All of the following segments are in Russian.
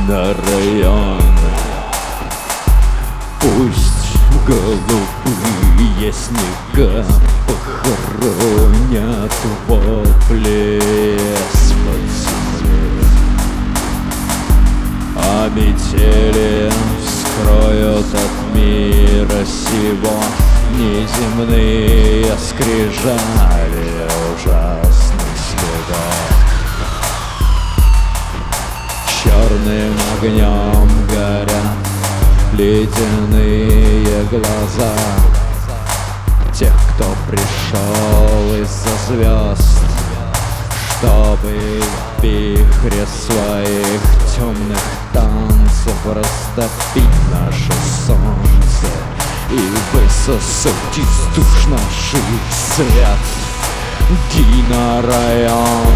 на район. Пусть голубые снега похоронят вопли с-под земли, а метели скроют от мира сего неземные скрижали ужасных следов. Черным огнем горят ледяные глаза тех, кто пришел из-за звезд, чтобы в вихре своих темных танцев растопить наше солнце и высосать из душ наших свет. Дина район,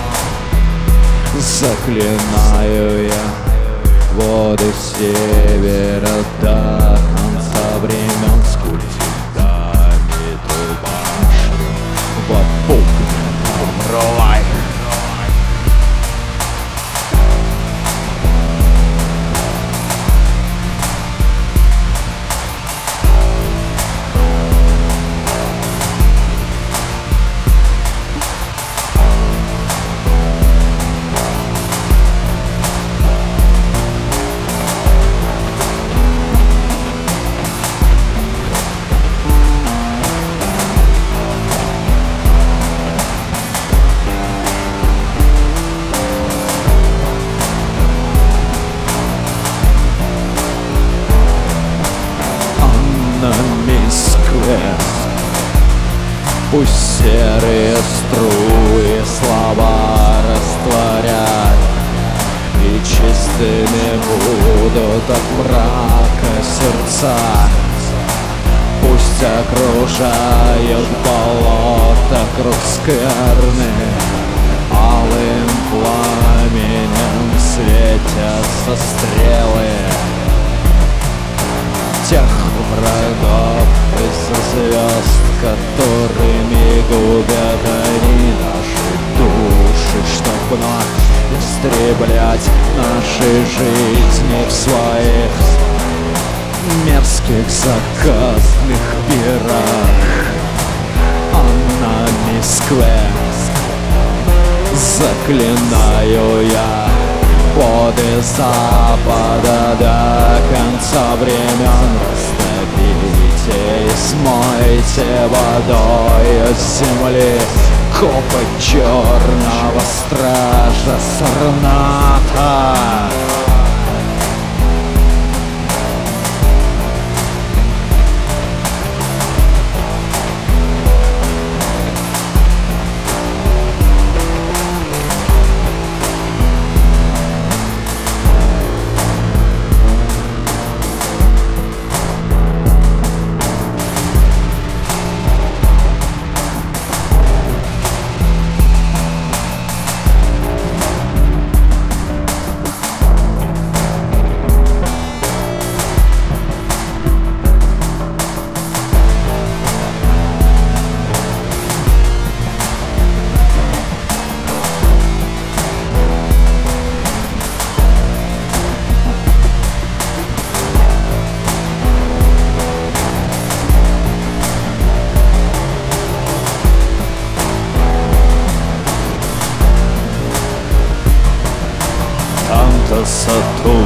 заклинаю я воды севера до конца времен с культидами дубашни в опухненном рай. Пусть серые струи слова растворят, и чистыми будут от мрака сердца. Пусть окружают болота круг скверны, алым пламенем светятся стрелы тех врагов из звезд, которыми губят они наши души, чтоб вновь истреблять наши жизни в своих мерзких заказных пирах. А на Москве заклинаю я воды запада до конца времен растопите и смойте водой с земли копоть черного стража Сарната. Красоту.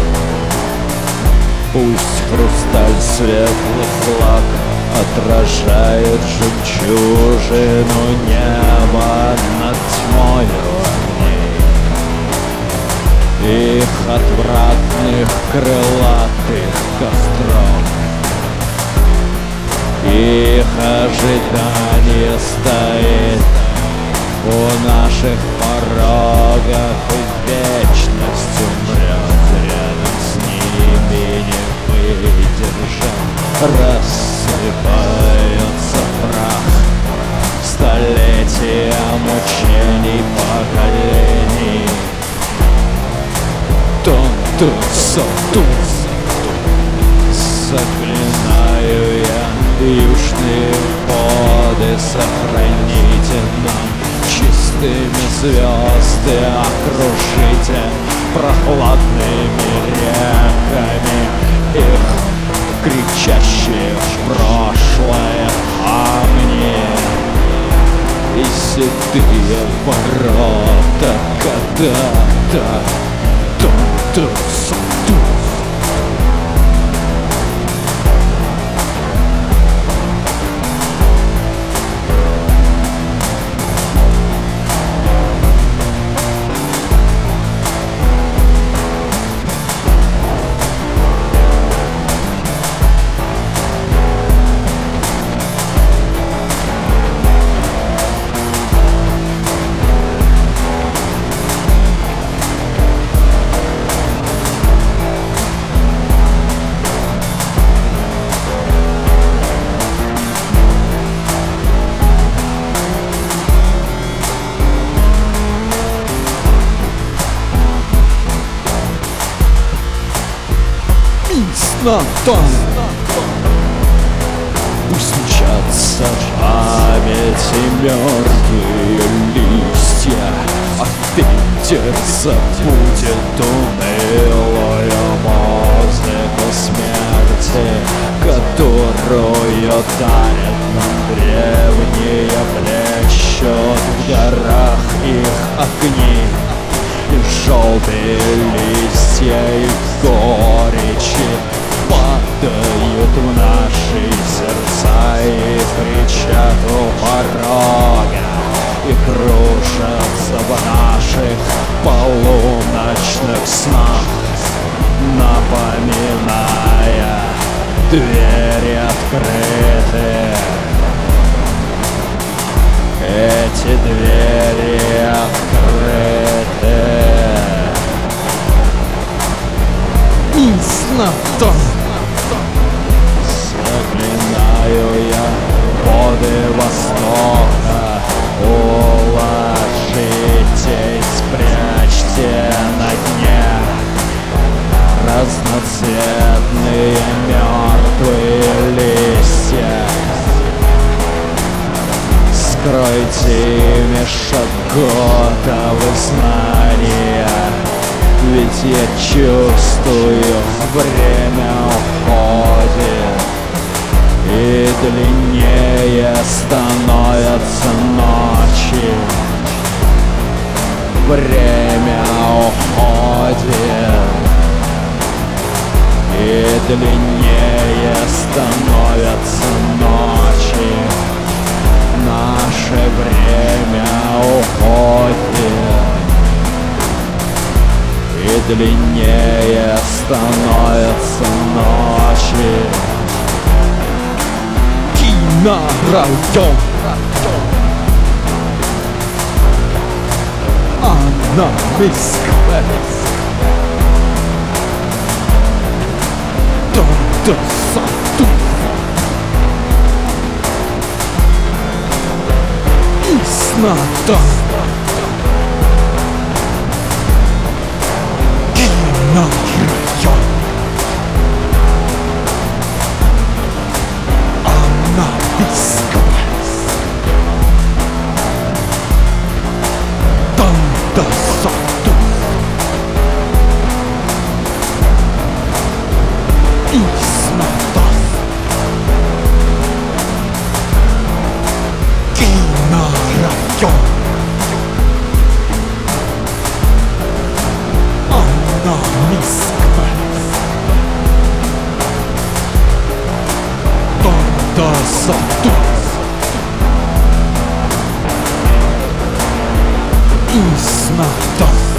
Пусть хрусталь светлых лак отражает жемчужину неба над тьмою огней, их отвратных крылатых костров. Их ожидание стоит у наших порогов, и вечность умрет рядом с ними, не выдержав. Рассыпается прах столетия мучений поколений. Тун-тун-со-тун. Заклинаю я южные воды, сохраните нам чистыми звезды, окружите прохладными реками их кричащие в прошлое камни и седые ворота когда-то тун-тун-су-тун. Натан. Пусть мчатся памяти мертвые листья, а ветер забудет унылую музыку смерти, которую дарят нам древние, плещут в горах их огни. И желтые листья и горечи падают в наши сердца и кричат у порога, и кружатся в наших полуночных снах, напоминая двери открытые. Эти двери открыты. Натан. Заклинаю я воды Востока, уложитесь, спрячьте на дне разноцветные мертвые листья. Скройте ими шаготовы знания, ведь я чувствую, время уходит, и длиннее становятся ночи. Время уходит, и длиннее становятся ночи. Наше время уходит, и длиннее становятся ночи. Кинорайон. Анна Москва. Тун-тун-су-тун. Натан. Кинорайон. Анна Москва. Тун-тун-су-тун. Натан. Кинорайон. Анна Москва. Тун-тун-су-тун. Натан.